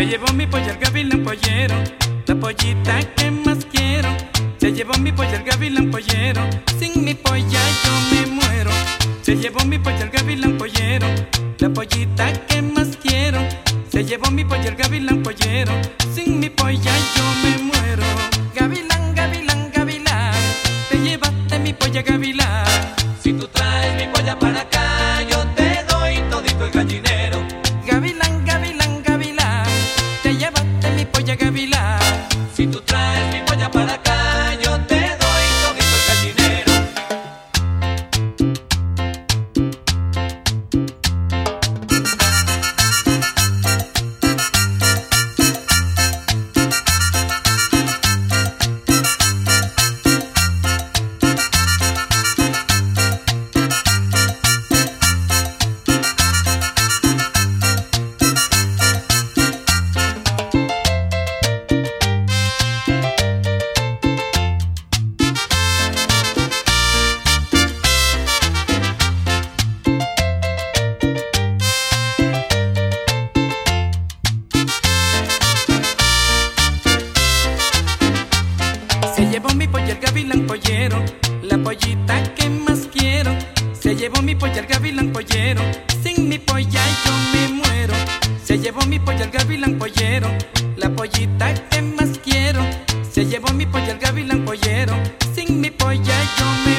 Se llevó mi polla el gavilán pollero, la pollita que más quiero. Se llevó mi polla el gavilán pollero, sin mi polla yo me muero. Se llevó mi polla el gavilán pollero, la pollita que más quiero. Se llevó mi polla el gavilán pollero, sin mi polla yo me muero. Gavilán, gavilán, gavilán, te llevaste mi polla gavilán. Si tú traes mi polla para acá, yo te doy todito el gallinero. Gavilán, gavilán, gavilán, te llevaste mi polla gavilán. Si tú traes mi polla para acá, yo te doy todito el gallinero. Se llevó mi polla el gavilán pollero, la pollita que más quiero. Se llevó mi polla el gavilán pollero, sin mi polla yo me muero. Se llevó mi polla el gavilán pollero, la pollita que más quiero. Se llevó mi polla el gavilán pollero, sin mi polla yo me